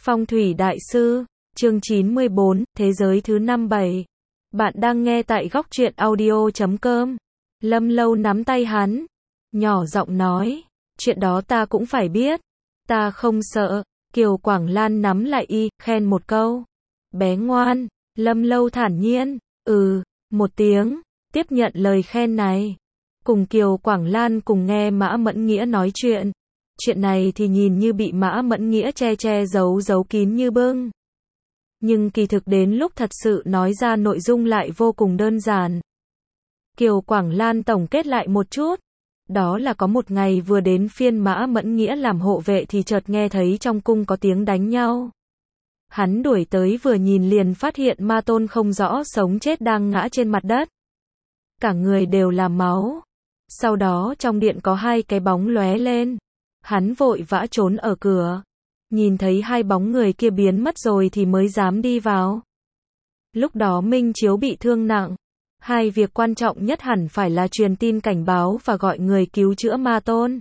Phong thủy đại sư, chương 94, thế giới thứ 57. Bạn đang nghe tại góc truyện audio.com. Lâm Lâu nắm tay hắn, nhỏ giọng nói, chuyện đó ta cũng phải biết. Ta không sợ. Kiều Quảng Lan nắm lại y, khen một câu. Bé ngoan. Lâm Lâu thản nhiên, một tiếng, tiếp nhận lời khen này. Cùng Kiều Quảng Lan cùng nghe Mã Mẫn Nghĩa nói chuyện. Chuyện này thì nhìn như bị Mã Mẫn Nghĩa che giấu kín như bưng. Nhưng kỳ thực đến lúc thật sự nói ra nội dung lại vô cùng đơn giản. Kiều Quảng Lan tổng kết lại một chút. Đó là có một ngày vừa đến phiên Mã Mẫn Nghĩa làm hộ vệ thì chợt nghe thấy trong cung có tiếng đánh nhau. Hắn đuổi tới vừa nhìn liền phát hiện Ma Tôn không rõ sống chết đang ngã trên mặt đất. Cả người đều là máu. Sau đó trong điện có hai cái bóng lóe lên. Hắn vội vã trốn ở cửa. Nhìn thấy hai bóng người kia biến mất rồi thì mới dám đi vào. Lúc đó Minh Chiếu bị thương nặng. Hai việc quan trọng nhất hẳn phải là truyền tin cảnh báo và gọi người cứu chữa Ma Tôn.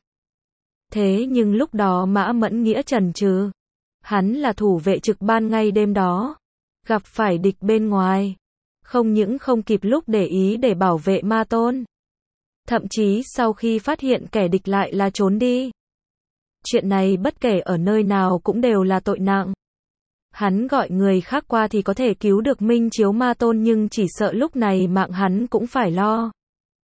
Thế nhưng lúc đó Mã Mẫn Nghĩa chần chừ. Hắn là thủ vệ trực ban ngay đêm đó. Gặp phải địch bên ngoài. Không những không kịp lúc để ý để bảo vệ Ma Tôn. Thậm chí sau khi phát hiện kẻ địch lại là trốn đi. Chuyện này bất kể ở nơi nào cũng đều là tội nặng. Hắn gọi người khác qua thì có thể cứu được Minh Chiếu Ma Tôn nhưng chỉ sợ lúc này mạng hắn cũng phải lo.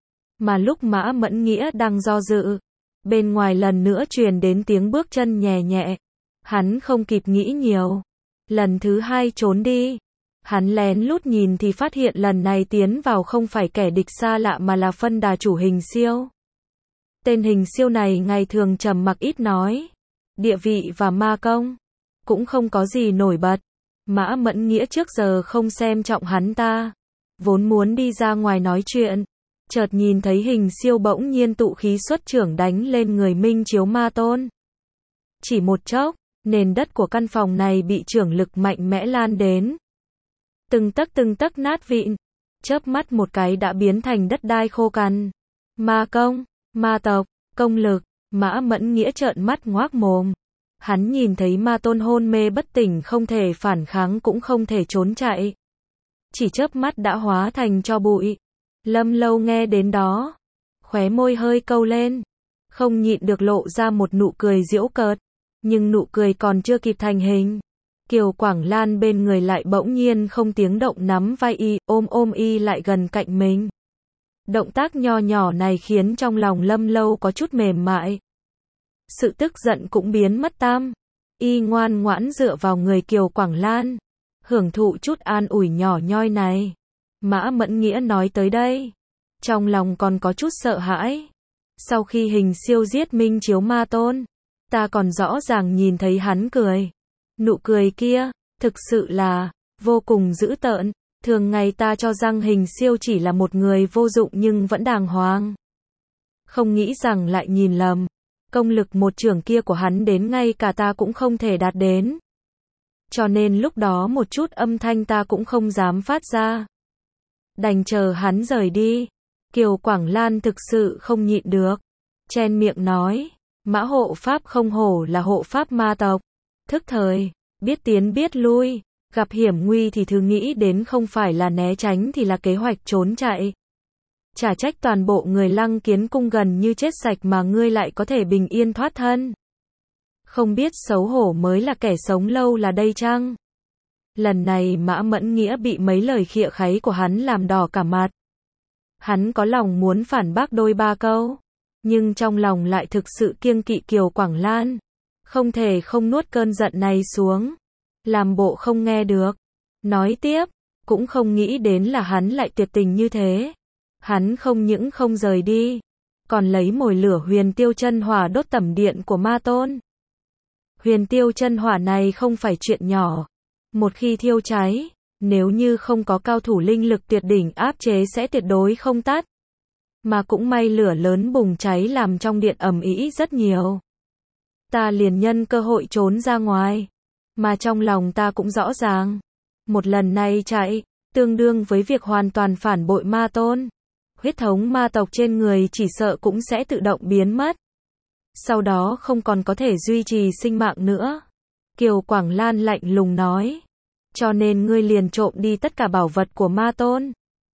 Mà lúc Mã Mẫn Nghĩa đang do dự, bên ngoài lần nữa truyền đến tiếng bước chân nhẹ nhẹ. Hắn không kịp nghĩ nhiều. Lần thứ hai trốn đi. Hắn lén lút nhìn thì phát hiện lần này tiến vào không phải kẻ địch xa lạ mà là phân đà chủ Hình Siêu. Tên Hình Siêu này ngày thường trầm mặc ít nói. Địa vị và ma công cũng không có gì nổi bật. Mã Mẫn Nghĩa trước giờ không xem trọng hắn ta. Vốn muốn đi ra ngoài nói chuyện. Chợt nhìn thấy Hình Siêu bỗng nhiên tụ khí xuất trưởng đánh lên người Minh Chiếu Ma Tôn. Chỉ một chốc, nền đất của căn phòng này bị chưởng lực mạnh mẽ lan đến. Từng tấc nát vịn. Chớp mắt một cái đã biến thành đất đai khô cằn. Ma công, ma tộc, công lực. Mã Mẫn Nghĩa trợn mắt ngoác mồm. Hắn nhìn thấy Ma Tôn hôn mê bất tỉnh không thể phản kháng cũng không thể trốn chạy. Chỉ chớp mắt đã hóa thành tro bụi. Lâm Lâu nghe đến đó. Khóe môi hơi câu lên. Không nhịn được lộ ra một nụ cười giễu cợt. Nhưng nụ cười còn chưa kịp thành hình. Kiều Quảng Lan bên người lại bỗng nhiên không tiếng động nắm vai y, ôm y lại gần cạnh mình. Động tác nho nhỏ này khiến trong lòng Lâm Lâu có chút mềm mại. Sự tức giận cũng biến mất tam. Y ngoan ngoãn dựa vào người Kiều Quảng Lan. Hưởng thụ chút an ủi nhỏ nhoi này. Mã Mẫn Nghĩa nói tới đây. Trong lòng còn có chút sợ hãi. Sau khi Hình Siêu giết Minh Chiếu Ma Tôn. Ta còn rõ ràng nhìn thấy hắn cười. Nụ cười kia, thực sự là vô cùng dữ tợn. Thường ngày ta cho rằng Hình Siêu chỉ là một người vô dụng nhưng vẫn đàng hoàng. Không nghĩ rằng lại nhìn lầm. Công lực một chưởng kia của hắn đến ngay cả ta cũng không thể đạt đến. Cho nên lúc đó một chút âm thanh ta cũng không dám phát ra. Đành chờ hắn rời đi. Kiều Quảng Lan thực sự không nhịn được. Chen miệng nói. Mã hộ pháp không hổ là hộ pháp ma tộc. Thức thời, biết tiến biết lui. Gặp hiểm nguy thì thứ nghĩ đến không phải là né tránh thì là kế hoạch trốn chạy. Chả trách toàn bộ người Lăng Kiến cung gần như chết sạch mà ngươi lại có thể bình yên thoát thân. Không biết xấu hổ mới là kẻ sống lâu là đây chăng? Lần này Mã Mẫn Nghĩa bị mấy lời khịa kháy của hắn làm đỏ cả mặt. Hắn có lòng muốn phản bác đôi ba câu. Nhưng trong lòng lại thực sự kiêng kỵ Kiều Quảng Lan. Không thể không nuốt cơn giận này xuống. Làm bộ không nghe được. Nói tiếp, cũng không nghĩ đến là hắn lại tuyệt tình như thế. Hắn không những không rời đi, còn lấy mồi lửa huyền tiêu chân hỏa đốt tẩm điện của Ma Tôn. Huyền tiêu chân hỏa này không phải chuyện nhỏ. Một khi thiêu cháy, nếu như không có cao thủ linh lực tuyệt đỉnh áp chế sẽ tuyệt đối không tắt. Mà cũng may lửa lớn bùng cháy làm trong điện ầm ĩ rất nhiều. Ta liền nhân cơ hội trốn ra ngoài. Mà trong lòng ta cũng rõ ràng. Một lần này chạy, tương đương với việc hoàn toàn phản bội Ma Tôn. Huyết thống ma tộc trên người chỉ sợ cũng sẽ tự động biến mất. Sau đó không còn có thể duy trì sinh mạng nữa. Kiều Quảng Lan lạnh lùng nói. Cho nên ngươi liền trộm đi tất cả bảo vật của ma tôn.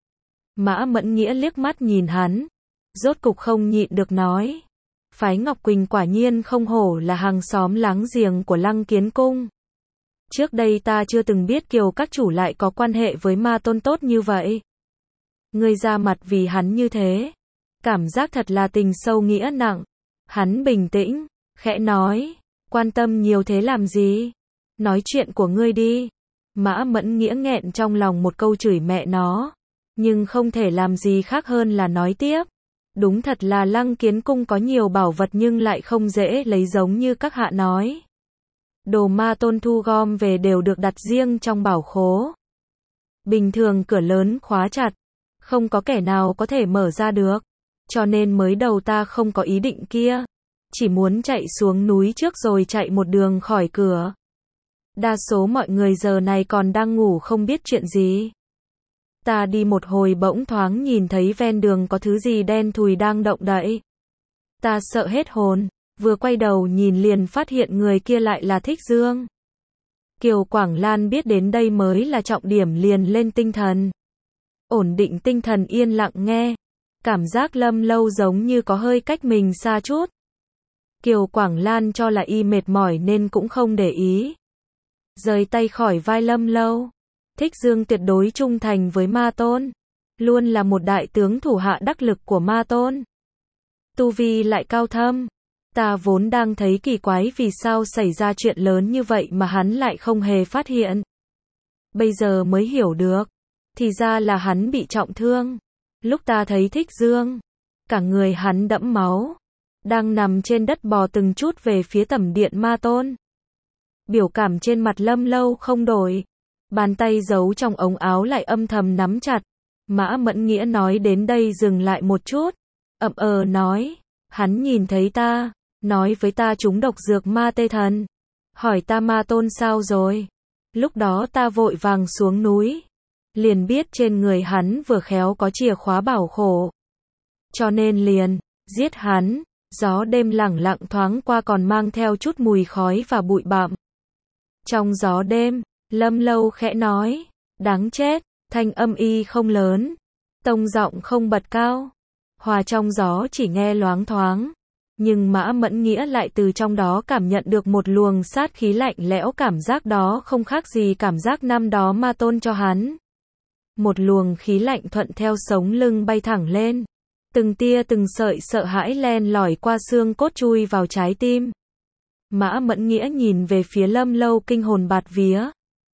Mã Mẫn Nghĩa liếc mắt nhìn hắn. Rốt cục không nhịn được nói. Phái Ngọc Quỳnh quả nhiên không hổ là hàng xóm láng giềng của Lăng Kiến Cung. Trước đây ta chưa từng biết Kiều các chủ lại có quan hệ với ma tôn tốt như vậy. Ngươi ra mặt vì hắn như thế. Cảm giác thật là tình sâu nghĩa nặng. Hắn bình tĩnh, khẽ nói. Quan tâm nhiều thế làm gì? Nói chuyện của ngươi đi. Mã Mẫn Nghĩa nghẹn trong lòng một câu chửi mẹ nó. Nhưng không thể làm gì khác hơn là nói tiếp. Đúng thật là Lăng Kiến Cung có nhiều bảo vật nhưng lại không dễ lấy giống như các hạ nói. Đồ ma tôn thu gom về đều được đặt riêng trong bảo khố. Bình thường cửa lớn khóa chặt. Không có kẻ nào có thể mở ra được. Cho nên mới đầu ta không có ý định kia. Chỉ muốn chạy xuống núi trước rồi chạy một đường khỏi cửa. Đa số mọi người giờ này còn đang ngủ không biết chuyện gì. Ta đi một hồi bỗng thoáng nhìn thấy ven đường có thứ gì đen thùi đang động đậy. Ta sợ hết hồn, vừa quay đầu nhìn liền phát hiện người kia lại là Thích Dương. Kiều Quảng Lan biết đến đây mới là trọng điểm liền lên tinh thần. Ổn định tinh thần yên lặng nghe. Cảm giác Lâm Lâu giống như có hơi cách mình xa chút. Kiều Quảng Lan cho là y mệt mỏi nên cũng không để ý. Rời tay khỏi vai Lâm Lâu. Thích Dương tuyệt đối trung thành với ma tôn. Luôn là một đại tướng thủ hạ đắc lực của ma tôn. Tu vi lại cao thâm. Ta vốn đang thấy kỳ quái vì sao xảy ra chuyện lớn như vậy mà hắn lại không hề phát hiện. Bây giờ mới hiểu được. Thì ra là hắn bị trọng thương. Lúc ta thấy Thích Dương, cả người hắn đẫm máu. Đang nằm trên đất bò từng chút về phía tẩm điện ma tôn. Biểu cảm trên mặt Lâm Lâu không đổi. Bàn tay giấu trong ống áo lại âm thầm nắm chặt. Mã Mẫn Nghĩa nói đến đây dừng lại một chút. Nói. Hắn nhìn thấy ta. Nói với ta trúng độc dược ma tê thần. Hỏi ta ma tôn sao rồi. Lúc đó ta vội vàng xuống núi. Liền biết trên người hắn vừa khéo có chìa khóa bảo khổ. Cho nên liền giết hắn. Gió đêm lẳng lặng thoáng qua còn mang theo chút mùi khói và bụi bặm. Trong gió đêm, Lâm Lâu khẽ nói. Đáng chết, thanh âm y không lớn. Tông giọng không bật cao. Hòa trong gió chỉ nghe loáng thoáng. Nhưng Mã Mẫn Nghĩa lại từ trong đó cảm nhận được một luồng sát khí lạnh lẽo, cảm giác đó không khác gì cảm giác năm đó ma tôn cho hắn. Một luồng khí lạnh thuận theo sống lưng bay thẳng lên. Từng tia từng sợi sợ hãi len lỏi qua xương cốt chui vào trái tim. Mã Mẫn Nghĩa nhìn về phía Lâm Lâu kinh hồn bạt vía.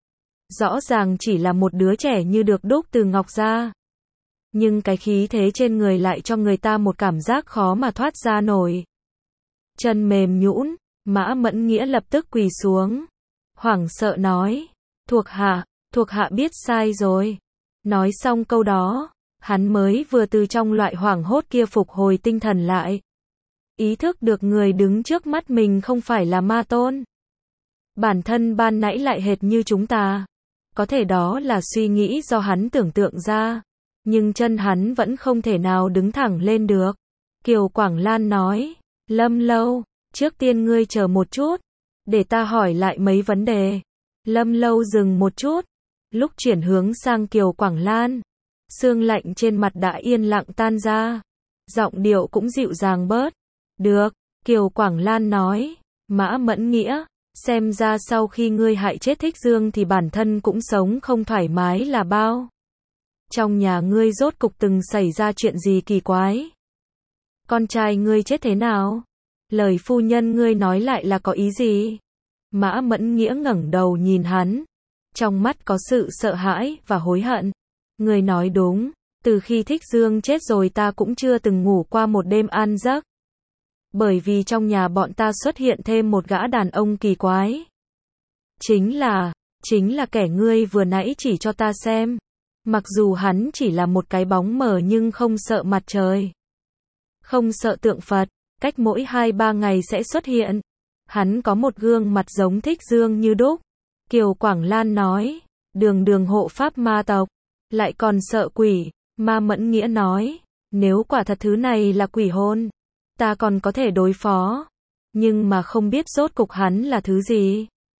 Rõ ràng chỉ là một đứa trẻ như được đúc từ ngọc ra. Nhưng cái khí thế trên người lại cho người ta một cảm giác khó mà thoát ra nổi. Chân mềm nhũn, Mã Mẫn Nghĩa lập tức quỳ xuống. Hoảng sợ nói. Thuộc hạ biết sai rồi. Nói xong câu đó, hắn mới vừa từ trong loại hoảng hốt kia phục hồi tinh thần lại. Ý thức được người đứng trước mắt mình không phải là ma tôn. Bản thân ban nãy lại hệt như chúng ta. Có thể đó là suy nghĩ do hắn tưởng tượng ra. Nhưng chân hắn vẫn không thể nào đứng thẳng lên được. Kiều Quảng Lan nói. Lâm Lâu, trước tiên ngươi chờ một chút. Để ta hỏi lại mấy vấn đề. Lâm Lâu dừng một chút. Lúc chuyển hướng sang Kiều Quảng Lan. Sương lạnh trên mặt đã yên lặng tan ra. Giọng điệu cũng dịu dàng bớt. Được, Kiều Quảng Lan nói. Mã Mẫn Nghĩa, xem ra sau khi ngươi hại chết Thích Dương thì bản thân cũng sống không thoải mái là bao. Trong nhà ngươi rốt cục từng xảy ra chuyện gì kỳ quái? Con trai ngươi chết thế nào? Lời phu nhân ngươi nói lại là có ý gì? Mã Mẫn Nghĩa ngẩng đầu nhìn hắn. Trong mắt có sự sợ hãi và hối hận. Ngươi nói đúng, từ khi Thích Dương chết rồi ta cũng chưa từng ngủ qua một đêm an giấc. Bởi vì trong nhà bọn ta xuất hiện thêm một gã đàn ông kỳ quái. Chính là kẻ ngươi vừa nãy chỉ cho ta xem. Mặc dù hắn chỉ là một cái bóng mờ nhưng không sợ mặt trời. Không sợ tượng Phật, cách mỗi 2-3 ngày sẽ xuất hiện. Hắn có một gương mặt giống Thích Dương như đúc. Kiều Quảng Lan nói, đường hộ pháp ma tộc, lại còn sợ quỷ. Ma Mẫn Nghĩa nói, nếu quả thật thứ này là quỷ hồn, ta còn có thể đối phó. Nhưng mà không biết rốt cục hắn là thứ gì.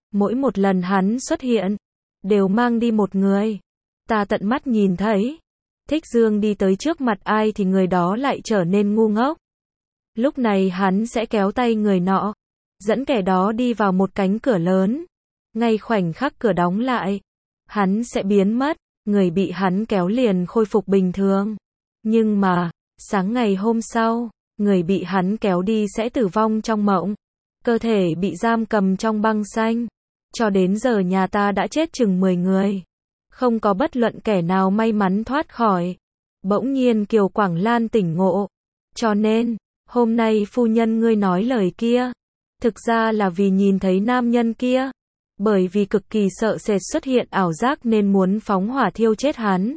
Mỗi một lần hắn xuất hiện, đều mang đi một người. Ta tận mắt nhìn thấy, Thích Dương đi tới trước mặt ai thì người đó lại trở nên ngu ngốc. Lúc này hắn sẽ kéo tay người nọ, dẫn kẻ đó đi vào một cánh cửa lớn. Ngay khoảnh khắc cửa đóng lại, hắn sẽ biến mất, người bị hắn kéo liền khôi phục bình thường. Nhưng mà, sáng ngày hôm sau, người bị hắn kéo đi sẽ tử vong trong mộng. Cơ thể bị giam cầm trong băng xanh. Cho đến giờ nhà ta đã chết chừng 10 người. Không có bất luận kẻ nào may mắn thoát khỏi. Bỗng nhiên Kiều Quảng Lan tỉnh ngộ. Cho nên, hôm nay phu nhân ngươi nói lời kia, thực ra là vì nhìn thấy nam nhân kia. Bởi vì cực kỳ sợ sệt xuất hiện ảo giác nên muốn phóng hỏa thiêu chết hắn.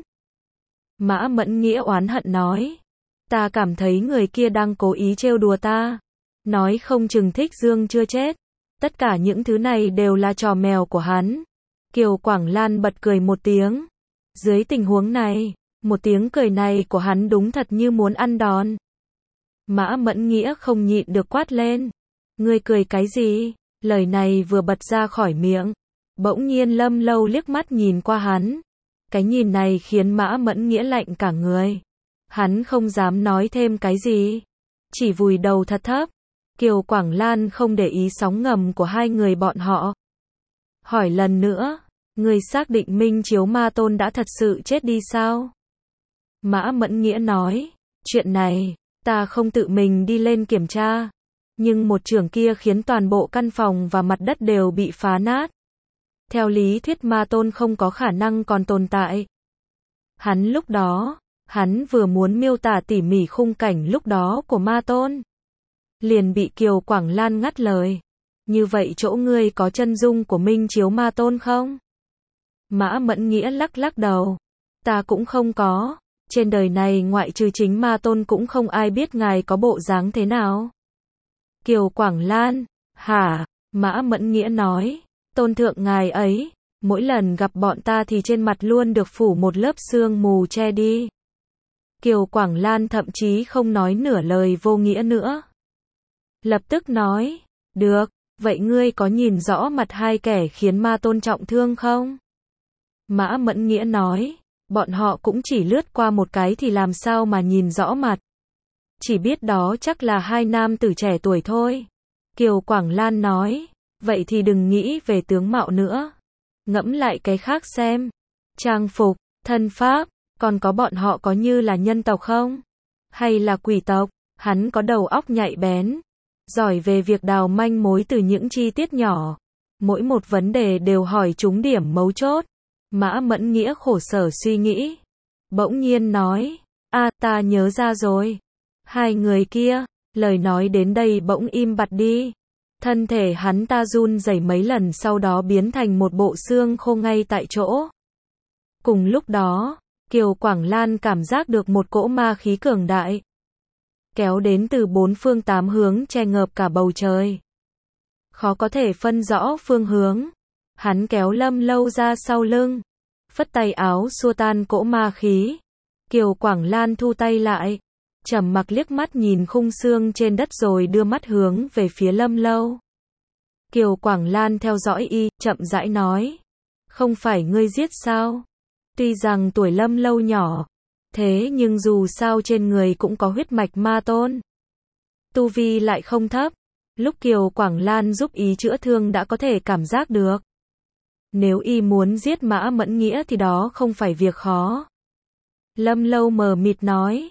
Mã Mẫn Nghĩa oán hận nói. Ta cảm thấy người kia đang cố ý trêu đùa ta. Nói không chừng Thích Dương chưa chết. Tất cả những thứ này đều là trò mèo của hắn. Kiều Quảng Lan bật cười một tiếng. Dưới tình huống này, một tiếng cười này của hắn đúng thật như muốn ăn đòn. Mã Mẫn Nghĩa không nhịn được quát lên. Ngươi cười cái gì? Lời này vừa bật ra khỏi miệng. Bỗng nhiên Lâm Lâu liếc mắt nhìn qua hắn. Cái nhìn này khiến Mã Mẫn Nghĩa lạnh cả người. Hắn không dám nói thêm cái gì. Chỉ vùi đầu thật thấp. Kiều Quảng Lan không để ý sóng ngầm của hai người bọn họ. Hỏi lần nữa. Người xác định Minh Chiếu Ma Tôn đã thật sự chết đi sao? Mã Mẫn Nghĩa nói. Chuyện này, ta không tự mình đi lên kiểm tra. Nhưng một chưởng kia khiến toàn bộ căn phòng và mặt đất đều bị phá nát. Theo lý thuyết Ma Tôn không có khả năng còn tồn tại. Lúc đó, hắn vừa muốn miêu tả tỉ mỉ khung cảnh lúc đó của Ma Tôn. Liền bị Kiều Quảng Lan ngắt lời. Như vậy chỗ ngươi có chân dung của Minh Chiếu Ma Tôn không? Mã Mẫn Nghĩa lắc lắc đầu. Ta cũng không có. Trên đời này ngoại trừ chính Ma Tôn cũng không ai biết ngài có bộ dáng thế nào. Kiều Quảng Lan. Hả? Mã Mẫn Nghĩa nói. Tôn thượng ngài ấy, mỗi lần gặp bọn ta thì trên mặt luôn được phủ một lớp sương mù che đi. Kiều Quảng Lan thậm chí không nói nửa lời vô nghĩa nữa. Lập tức nói. Được, vậy ngươi có nhìn rõ mặt hai kẻ khiến Ma Tôn trọng thương không? Mã Mẫn Nghĩa nói. Bọn họ cũng chỉ lướt qua một cái thì làm sao mà nhìn rõ mặt. Chỉ biết đó chắc là hai nam tử trẻ tuổi thôi. Kiều Quảng Lan nói. Vậy thì đừng nghĩ về tướng mạo nữa. Ngẫm lại cái khác xem. Trang phục, thân pháp, còn có bọn họ có như là nhân tộc không? Hay là quỷ tộc? Hắn có đầu óc nhạy bén. Giỏi về việc đào manh mối từ những chi tiết nhỏ. Mỗi một vấn đề đều hỏi trúng điểm mấu chốt. Mã Mẫn Nghĩa khổ sở suy nghĩ. Bỗng nhiên nói. Ta nhớ ra rồi. Hai người kia. Lời nói đến đây bỗng im bặt đi. Thân thể hắn ta run rẩy mấy lần sau đó biến thành một bộ xương khô ngay tại chỗ. Cùng lúc đó, Kiều Quảng Lan cảm giác được một cỗ ma khí cường đại. Kéo đến từ bốn phương tám hướng che ngợp cả bầu trời. Khó có thể phân rõ phương hướng. Hắn kéo Lâm Lâu ra sau lưng. Phất tay áo xua tan cỗ ma khí. Kiều Quảng Lan thu tay lại. Trầm mặc liếc mắt nhìn khung xương trên đất rồi đưa mắt hướng về phía Lâm Lâu. Kiều Quảng Lan theo dõi y, chậm rãi nói. Không phải ngươi giết sao? Tuy rằng tuổi Lâm Lâu nhỏ, thế nhưng dù sao trên người cũng có huyết mạch Ma Tôn. Tu vi lại không thấp. Lúc Kiều Quảng Lan giúp y chữa thương đã có thể cảm giác được. Nếu y muốn giết Mã Mẫn Nghĩa thì đó không phải việc khó. Lâm Lâu mờ mịt nói.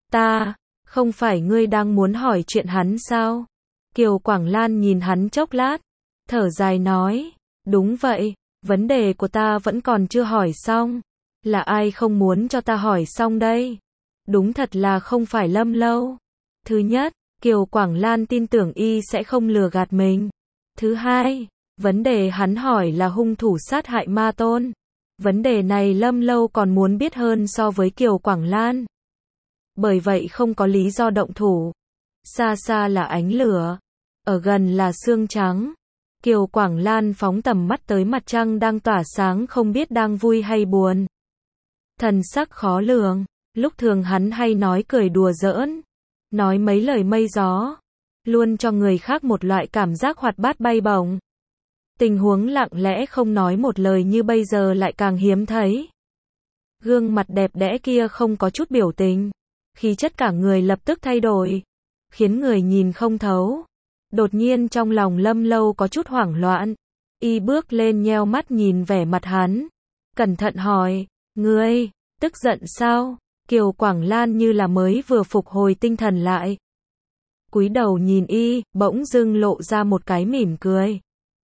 Không phải ngươi đang muốn hỏi chuyện hắn sao? Kiều Quảng Lan nhìn hắn chốc lát, thở dài nói. Đúng vậy, vấn đề của ta vẫn còn chưa hỏi xong. Là ai không muốn cho ta hỏi xong đây? Đúng thật là không phải Lâm Lâu. Thứ nhất, Kiều Quảng Lan tin tưởng y sẽ không lừa gạt mình. Thứ hai, vấn đề hắn hỏi là hung thủ sát hại Ma Tôn. Vấn đề này Lâm Lâu còn muốn biết hơn so với Kiều Quảng Lan. Bởi vậy không có lý do động thủ. Xa xa là ánh lửa, ở gần là xương trắng. Kiều Quảng Lan phóng tầm mắt tới mặt trăng đang tỏa sáng không biết đang vui hay buồn. Thần sắc khó lường, lúc thường hắn hay nói cười đùa giỡn, nói mấy lời mây gió, luôn cho người khác một loại cảm giác hoạt bát bay bổng. Tình huống lặng lẽ không nói một lời như bây giờ lại càng hiếm thấy. Gương mặt đẹp đẽ kia không có chút biểu tình. Khí chất cả người lập tức thay đổi. Khiến người nhìn không thấu. Đột nhiên trong lòng Lâm Lâu có chút hoảng loạn. Y bước lên nheo mắt nhìn vẻ mặt hắn. Cẩn thận hỏi, ngươi, tức giận sao? Kiều Quảng Lan như là mới vừa phục hồi tinh thần lại. Cúi đầu nhìn y, bỗng dưng lộ ra một cái mỉm cười.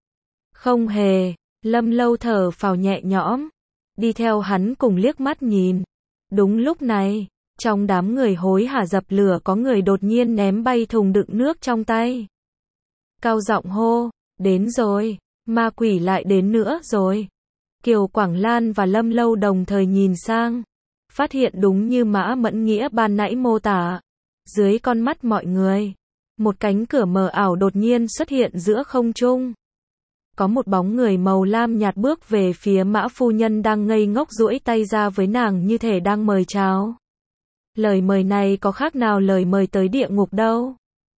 Không hề, Lâm Lâu thở phào nhẹ nhõm. Đi theo hắn cùng liếc mắt nhìn. Đúng lúc này, trong đám người hối hả dập lửa có người đột nhiên ném bay thùng đựng nước trong tay. Cao giọng hô, đến rồi, ma quỷ lại đến nữa rồi. Kiều Quảng Lan và Lâm Lâu đồng thời nhìn sang. Phát hiện đúng như Mã Mẫn Nghĩa ban nãy mô tả. Dưới con mắt mọi người, một cánh cửa mờ ảo đột nhiên xuất hiện giữa không trung. Có một bóng người màu lam nhạt bước về phía Mã phu nhân đang ngây ngốc duỗi tay ra với nàng như thể đang mời chào. Lời mời này có khác nào lời mời tới địa ngục đâu.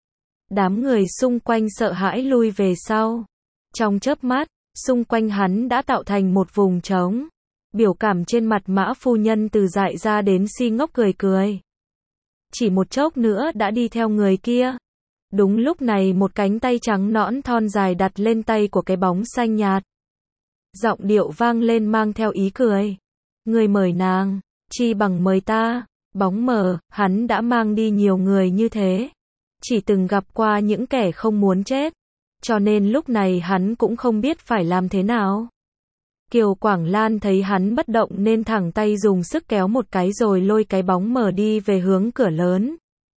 Đám người xung quanh sợ hãi lui về sau. Trong chớp mắt, xung quanh hắn đã tạo thành một vùng trống. Biểu cảm trên mặt Mã phu nhân từ dại ra đến si ngốc cười cười. Chỉ một chốc nữa đã đi theo người kia. Đúng lúc này một cánh tay trắng nõn thon dài đặt lên tay của cái bóng xanh nhạt. Giọng điệu vang lên mang theo ý cười. Người mời nàng, chi bằng mời ta. Bóng mờ, hắn đã mang đi nhiều người như thế. Chỉ từng gặp qua những kẻ không muốn chết. Cho nên lúc này hắn cũng không biết phải làm thế nào. Kiều Quảng Lan thấy hắn bất động nên thẳng tay dùng sức kéo một cái rồi lôi cái bóng mờ đi về hướng cửa lớn.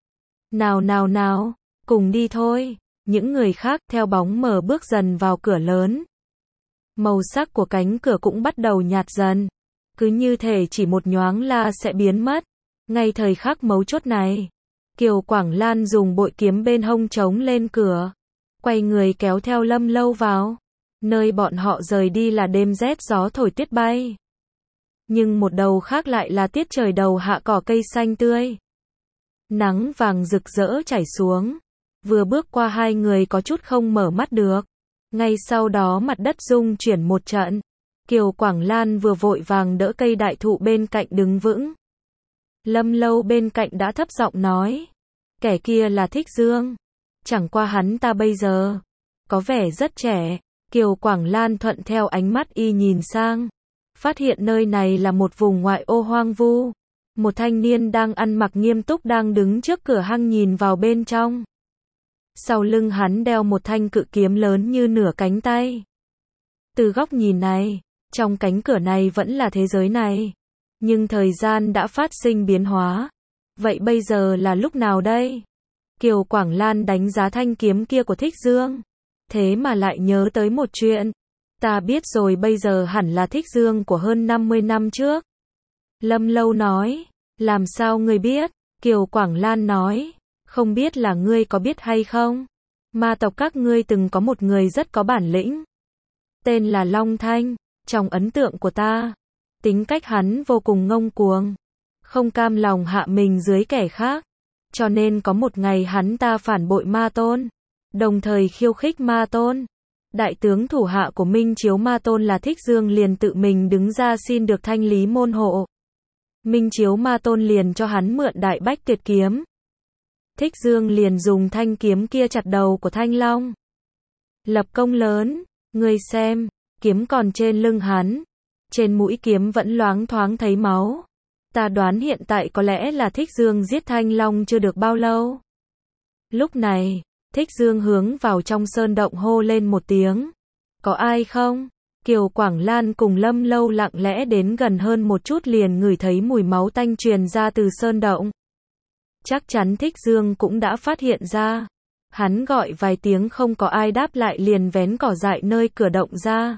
Nào nào nào, cùng đi thôi. Những người khác theo bóng mờ bước dần vào cửa lớn. Màu sắc của cánh cửa cũng bắt đầu nhạt dần. Cứ như thể chỉ một nhoáng là sẽ biến mất. Ngay thời khắc mấu chốt này, Kiều Quảng Lan dùng bội kiếm bên hông chống lên cửa. Quay người kéo theo Lâm Lâu vào. Nơi bọn họ rời đi là đêm rét gió thổi tuyết bay. Nhưng một đầu khác lại là tiết trời đầu hạ cỏ cây xanh tươi. Nắng vàng rực rỡ chảy xuống. Vừa bước qua hai người có chút không mở mắt được. Ngay sau đó mặt đất rung chuyển một trận. Kiều Quảng Lan vừa vội vàng đỡ cây đại thụ bên cạnh đứng vững. Lâm Lâu bên cạnh đã thấp giọng nói. Kẻ kia là Thích Dương. Chẳng qua hắn ta bây giờ có vẻ rất trẻ. Kiều Quảng Lan thuận theo ánh mắt y nhìn sang. Phát hiện nơi này là một vùng ngoại ô hoang vu. Một thanh niên đang ăn mặc nghiêm túc đang đứng trước cửa hang nhìn vào bên trong. Sau lưng hắn đeo một thanh cự kiếm lớn như nửa cánh tay. Từ góc nhìn này, trong cánh cửa này vẫn là thế giới này. Nhưng thời gian đã phát sinh biến hóa. Vậy bây giờ là lúc nào đây? Kiều Quảng Lan đánh giá thanh kiếm kia của Thích Dương. Thế mà lại nhớ tới một chuyện. Ta biết rồi, bây giờ hẳn là Thích Dương của hơn 50 năm trước. Lâm Lâu nói. Làm sao ngươi biết? Kiều Quảng Lan nói. Không biết là ngươi có biết hay không? Ma tộc các ngươi từng có một người rất có bản lĩnh. Tên là Long Thanh. Trong ấn tượng của ta, tính cách hắn vô cùng ngông cuồng. Không cam lòng hạ mình dưới kẻ khác. Cho nên có một ngày hắn ta phản bội Ma Tôn. Đồng thời khiêu khích Ma Tôn. Đại tướng thủ hạ của Minh Chiếu Ma Tôn là Thích Dương liền tự mình đứng ra xin được thanh lý môn hộ. Minh Chiếu Ma Tôn liền cho hắn mượn Đại Bách Tuyệt Kiếm. Thích Dương liền dùng thanh kiếm kia chặt đầu của Thanh Long. Lập công lớn, ngươi xem, kiếm còn trên lưng hắn. Trên mũi kiếm vẫn loáng thoáng thấy máu. Ta đoán hiện tại có lẽ là Thích Dương giết Thanh Long chưa được bao lâu. Lúc này, Thích Dương hướng vào trong sơn động hô lên một tiếng. Có ai không? Kiều Quảng Lan cùng Lâm Lâu lặng lẽ đến gần hơn một chút liền ngửi thấy mùi máu tanh truyền ra từ sơn động. Chắc chắn Thích Dương cũng đã phát hiện ra. Hắn gọi vài tiếng không có ai đáp lại liền vén cỏ dại nơi cửa động ra.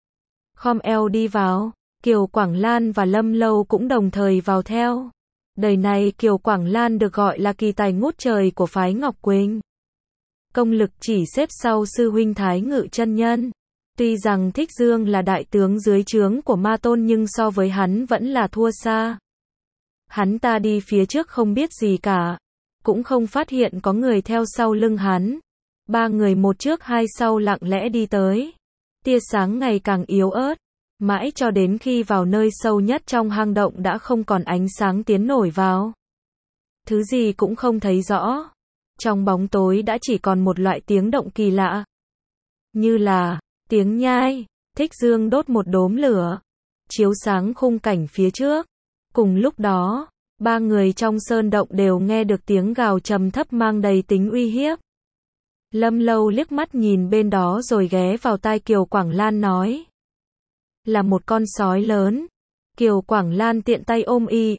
Khom eo đi vào. Kiều Quảng Lan và Lâm Lâu cũng đồng thời vào theo. Đời này Kiều Quảng Lan được gọi là kỳ tài ngút trời của phái Ngọc Quỳnh. Công lực chỉ xếp sau sư huynh Thái Ngự chân nhân. Tuy rằng Thích Dương là đại tướng dưới trướng của Ma Tôn nhưng so với hắn vẫn là thua xa. Hắn ta đi phía trước không biết gì cả. Cũng không phát hiện có người theo sau lưng hắn. Ba người một trước hai sau lặng lẽ đi tới. tia sáng ngày càng yếu ớt, mãi cho đến khi vào nơi sâu nhất trong hang động đã không còn ánh sáng tiến nổi vào. Thứ gì cũng không thấy rõ. Trong bóng tối đã chỉ còn một loại tiếng động kỳ lạ. Như là tiếng nhai. Thích Dương đốt một đốm lửa, chiếu sáng khung cảnh phía trước. Cùng lúc đó, ba người trong sơn động đều nghe được tiếng gào trầm thấp mang đầy tính uy hiếp. Lâm Lâu liếc mắt nhìn bên đó rồi ghé vào tai Kiều Quảng Lan nói. Là một con sói lớn. Kiều Quảng Lan tiện tay ôm y,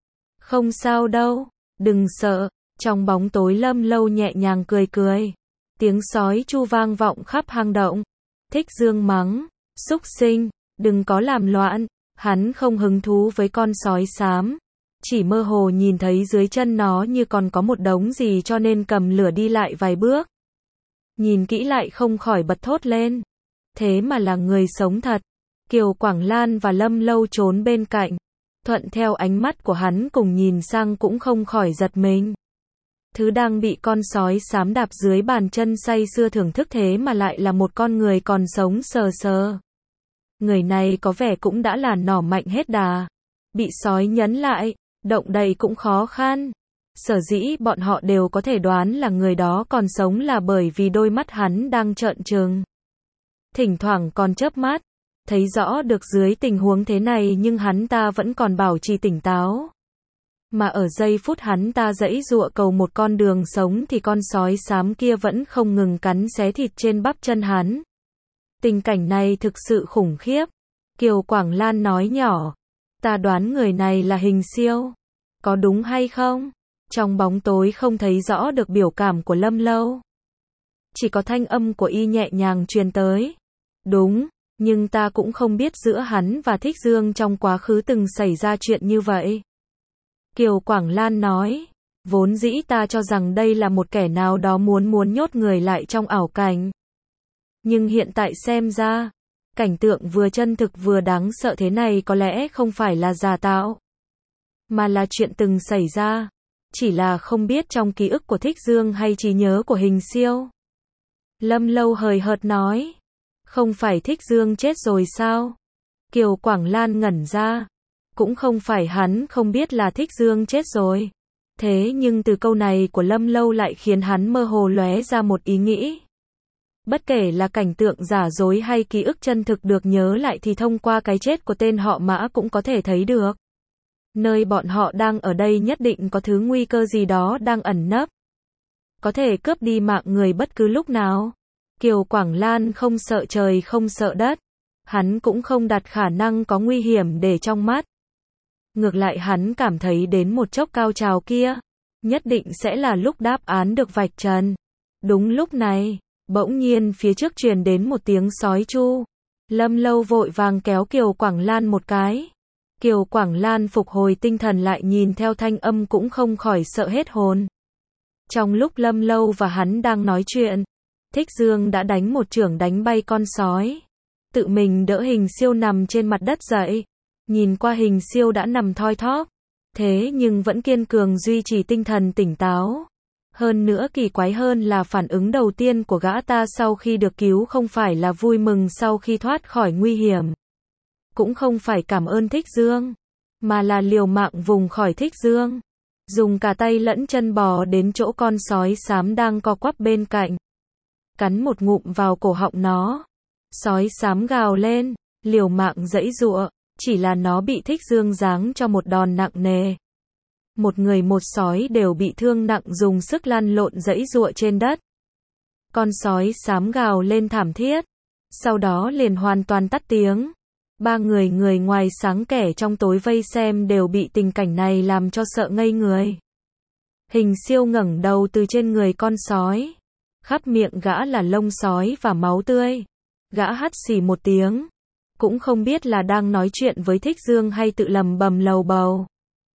không sao đâu, đừng sợ. Trong bóng tối Lâm Lâu nhẹ nhàng cười cười. Tiếng sói chu vang vọng khắp hang động. Thích Dương mắng, xúc sinh, đừng có làm loạn. Hắn không hứng thú với con sói xám. Chỉ mơ hồ nhìn thấy dưới chân nó như còn có một đống gì cho nên cầm lửa đi lại vài bước. Nhìn kỹ lại không khỏi bật thốt lên. Thế mà là người sống thật. Kiều Quảng Lan và Lâm Lâu trốn bên cạnh. Thuận theo ánh mắt của hắn cùng nhìn sang cũng không khỏi giật mình. Thứ đang bị con sói xám đạp dưới bàn chân say sưa thưởng thức thế mà lại là một con người còn sống sờ sờ. Người này có vẻ cũng đã là nỏ mạnh hết đà. Bị sói nhấn lại, động đậy cũng khó khăn. Sở dĩ bọn họ đều có thể đoán là người đó còn sống là bởi vì đôi mắt hắn đang trợn trừng. Thỉnh thoảng còn chớp mắt. Thấy rõ được dưới tình huống thế này nhưng hắn ta vẫn còn bảo trì tỉnh táo. Mà ở giây phút hắn ta giãy giụa cầu một con đường sống thì con sói xám kia vẫn không ngừng cắn xé thịt trên bắp chân hắn. Tình cảnh này thực sự khủng khiếp. Kiều Quảng Lan nói nhỏ. Ta đoán người này là Hình Siêu. Có đúng hay không? Trong bóng tối không thấy rõ được biểu cảm của Lâm Lâu. Chỉ có thanh âm của y nhẹ nhàng truyền tới. Đúng, nhưng ta cũng không biết giữa hắn và Thích Dương trong quá khứ từng xảy ra chuyện như vậy. Kiều Quảng Lan nói. Vốn dĩ ta cho rằng đây là một kẻ nào đó muốn nhốt người lại trong ảo cảnh. Nhưng hiện tại xem ra, cảnh tượng vừa chân thực vừa đáng sợ thế này có lẽ không phải là giả tạo, mà là chuyện từng xảy ra. Chỉ là không biết trong ký ức của Thích Dương hay trí nhớ của Hình Siêu. Lâm Lâu hời hợt nói. Không phải Thích Dương chết rồi sao? Kiều Quảng Lan ngẩn ra. Cũng không phải hắn không biết là Thích Dương chết rồi. Thế nhưng từ câu này của Lâm Lâu lại khiến hắn mơ hồ lóe ra một ý nghĩ. Bất kể là cảnh tượng giả dối hay ký ức chân thực được nhớ lại thì thông qua cái chết của tên họ Mã cũng có thể thấy được. Nơi bọn họ đang ở đây nhất định có thứ nguy cơ gì đó đang ẩn nấp. Có thể cướp đi mạng người bất cứ lúc nào. Kiều Quảng Lan không sợ trời không sợ đất. Hắn cũng không đặt khả năng có nguy hiểm để trong mắt. Ngược lại hắn cảm thấy đến một chốc cao trào kia, nhất định sẽ là lúc đáp án được vạch trần. Đúng lúc này, bỗng nhiên phía trước truyền đến một tiếng sói chu. Lâm Lâu vội vàng kéo Kiều Quảng Lan một cái. Kiều Quảng Lan phục hồi tinh thần lại nhìn theo thanh âm cũng không khỏi sợ hết hồn. Trong lúc Lâm Lâu và hắn đang nói chuyện, Thích Dương đã đánh một chưởng đánh bay con sói. Tự mình đỡ Hình Siêu nằm trên mặt đất dậy. Nhìn qua Hình Siêu đã nằm thoi thóp. Thế nhưng vẫn kiên cường duy trì tinh thần tỉnh táo. Hơn nữa kỳ quái hơn là phản ứng đầu tiên của gã ta sau khi được cứu không phải là vui mừng sau khi thoát khỏi nguy hiểm. Cũng không phải cảm ơn Thích Dương, mà là liều mạng vùng khỏi Thích Dương. Dùng cả tay lẫn chân bò đến chỗ con sói xám đang co quắp bên cạnh. Cắn một ngụm vào cổ họng nó. Sói xám gào lên, liều mạng giãy giụa, chỉ là nó bị Thích Dương giáng cho một đòn nặng nề. Một người một sói đều bị thương nặng dùng sức lăn lộn giãy giụa trên đất. Con sói xám gào lên thảm thiết, sau đó liền hoàn toàn tắt tiếng. Ba người ngoài sáng kẻ trong tối vây xem đều bị tình cảnh này làm cho sợ ngây người. Hình Siêu ngẩng đầu từ trên người con sói. Khắp miệng gã là lông sói và máu tươi. Gã hắt xì một tiếng. Cũng không biết là đang nói chuyện với Thích Dương hay tự lầm bầm lầu bầu.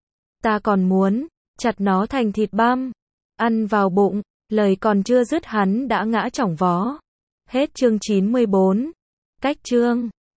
Ta còn muốn chặt nó thành thịt băm, ăn vào bụng. Lời còn chưa dứt hắn đã ngã chỏng vó. Hết chương 94. Cách chương